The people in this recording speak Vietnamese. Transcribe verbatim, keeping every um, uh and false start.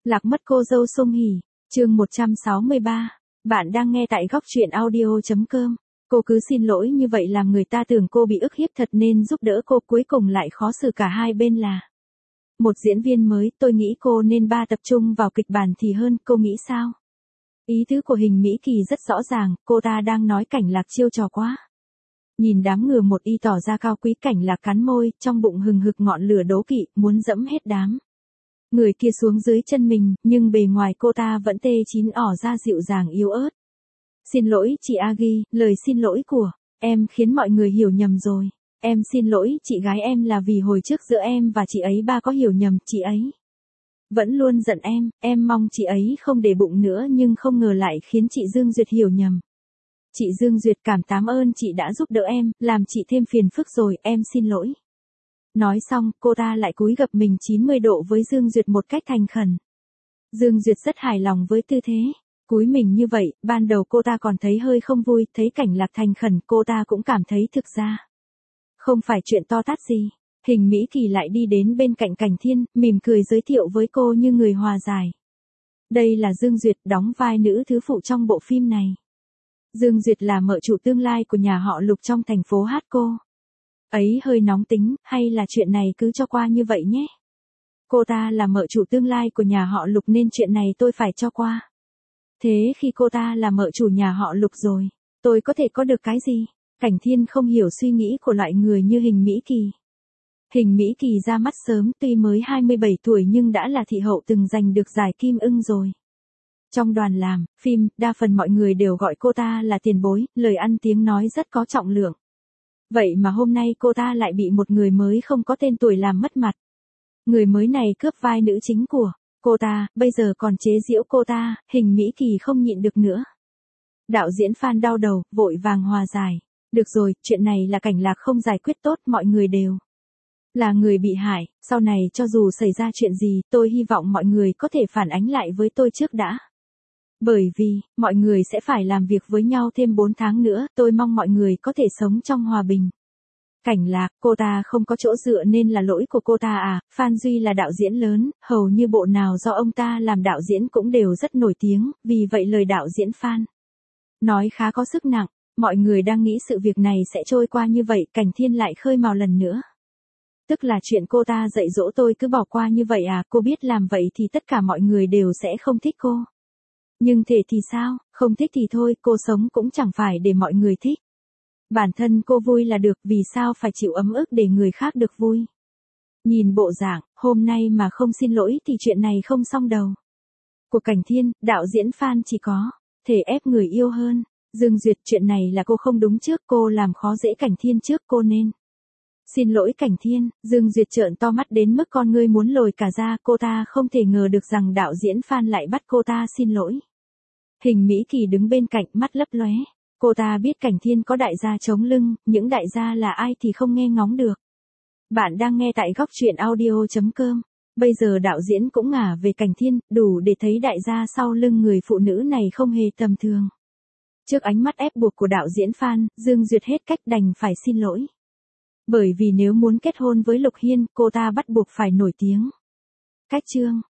Lạc mất cô dâu Song Hỷ, chương một trăm sáu mươi ba. Bạn đang nghe tại góc truyện audio chấm com. Cô cứ xin lỗi như vậy làm người ta tưởng cô bị ức hiếp thật nên giúp đỡ cô, cuối cùng lại khó xử cả hai bên là. Một diễn viên mới, tôi nghĩ cô nên ba tập trung vào kịch bản thì hơn, cô nghĩ sao? Ý tứ của Hình Mỹ Kỳ rất rõ ràng, cô ta đang nói Cảnh Lạc chiêu trò quá. Nhìn đám ngừa một y tỏ ra cao quý, Cảnh Lạc cắn môi, trong bụng hừng hực ngọn lửa đố kỵ, muốn dẫm hết đám người kia xuống dưới chân mình, nhưng bề ngoài cô ta vẫn tê chín ỏ ra dịu dàng yếu ớt. Xin lỗi chị Agi, lời xin lỗi của em khiến mọi người hiểu nhầm rồi. Em xin lỗi chị gái em là vì hồi trước giữa em và chị ấy ba có hiểu nhầm, chị ấy vẫn luôn giận em, em mong chị ấy không để bụng nữa nhưng không ngờ lại khiến chị Dương Duyệt hiểu nhầm. Chị Dương Duyệt cảm tám ơn chị đã giúp đỡ em, làm chị thêm phiền phức rồi, em xin lỗi. Nói xong, cô ta lại cúi gập mình chín mươi độ với Dương Duyệt một cách thành khẩn. Dương Duyệt rất hài lòng với tư thế cúi mình như vậy, ban đầu cô ta còn thấy hơi không vui, thấy Cảnh Lạc thành khẩn cô ta cũng cảm thấy thực ra không phải chuyện to tát gì. Hình Mỹ Kỳ lại đi đến bên cạnh Cảnh Thiên, mỉm cười giới thiệu với cô như người hòa giải. Đây là Dương Duyệt, đóng vai nữ thứ phụ trong bộ phim này. Dương Duyệt là mợ chủ tương lai của nhà họ Lục trong thành phố Hát cô ấy hơi nóng tính, hay là chuyện này cứ cho qua như vậy nhé. Cô ta là mợ chủ tương lai của nhà họ Lục nên chuyện này tôi phải cho qua. Thế khi cô ta là mợ chủ nhà họ Lục rồi, tôi có thể có được cái gì? Cảnh Thiên không hiểu suy nghĩ của loại người như Hình Mỹ Kỳ. Hình Mỹ Kỳ ra mắt sớm, tuy mới hai mươi bảy tuổi nhưng đã là thị hậu từng giành được giải Kim Ưng rồi. Trong đoàn làm phim, đa phần mọi người đều gọi cô ta là tiền bối, lời ăn tiếng nói rất có trọng lượng. Vậy mà hôm nay cô ta lại bị một người mới không có tên tuổi làm mất mặt. Người mới này cướp vai nữ chính của cô ta, bây giờ còn chế giễu cô ta, Hình Mỹ Kỳ không nhịn được nữa. Đạo diễn Phan đau đầu, vội vàng hòa giải. Được rồi, chuyện này là Cảnh Lạc không giải quyết tốt, mọi người đều là người bị hại, sau này cho dù xảy ra chuyện gì, tôi hy vọng mọi người có thể phản ánh lại với tôi trước đã. Bởi vì, mọi người sẽ phải làm việc với nhau thêm bốn tháng nữa, tôi mong mọi người có thể sống trong hòa bình. Cảnh Lạc, cô ta không có chỗ dựa nên là lỗi của cô ta à, Phan Duy là đạo diễn lớn, hầu như bộ nào do ông ta làm đạo diễn cũng đều rất nổi tiếng, vì vậy lời đạo diễn Phan nói khá có sức nặng. Mọi người đang nghĩ sự việc này sẽ trôi qua như vậy, Cảnh Thiên lại khơi mào lần nữa. Tức là chuyện cô ta dạy dỗ tôi cứ bỏ qua như vậy à, cô biết làm vậy thì tất cả mọi người đều sẽ không thích cô. Nhưng thể thì sao, không thích thì thôi, cô sống cũng chẳng phải để mọi người thích. Bản thân cô vui là được, vì sao phải chịu ấm ức để người khác được vui. Nhìn bộ dạng, hôm nay mà không xin lỗi thì chuyện này không xong đâu. Của Cảnh Thiên, đạo diễn Phan chỉ có thể ép người yêu hơn. Dương Duyệt, chuyện này là cô không đúng trước, cô làm khó dễ Cảnh Thiên trước, cô nên xin lỗi Cảnh Thiên. Dương Duyệt trợn to mắt đến mức con ngươi muốn lồi cả ra, cô ta không thể ngờ được rằng đạo diễn Phan lại bắt cô ta xin lỗi. Hình Mỹ Kỳ đứng bên cạnh, mắt lấp lóe. Cô ta biết Cảnh Thiên có đại gia chống lưng, những đại gia là ai thì không nghe ngóng được. Bạn đang nghe tại góc truyện audio chấm com. Bây giờ đạo diễn cũng ngả về Cảnh Thiên, đủ để thấy đại gia sau lưng người phụ nữ này không hề tầm thường. Trước ánh mắt ép buộc của đạo diễn Phan, Dương Duyệt hết cách đành phải xin lỗi. Bởi vì nếu muốn kết hôn với Lục Hiên, cô ta bắt buộc phải nổi tiếng. Cách chương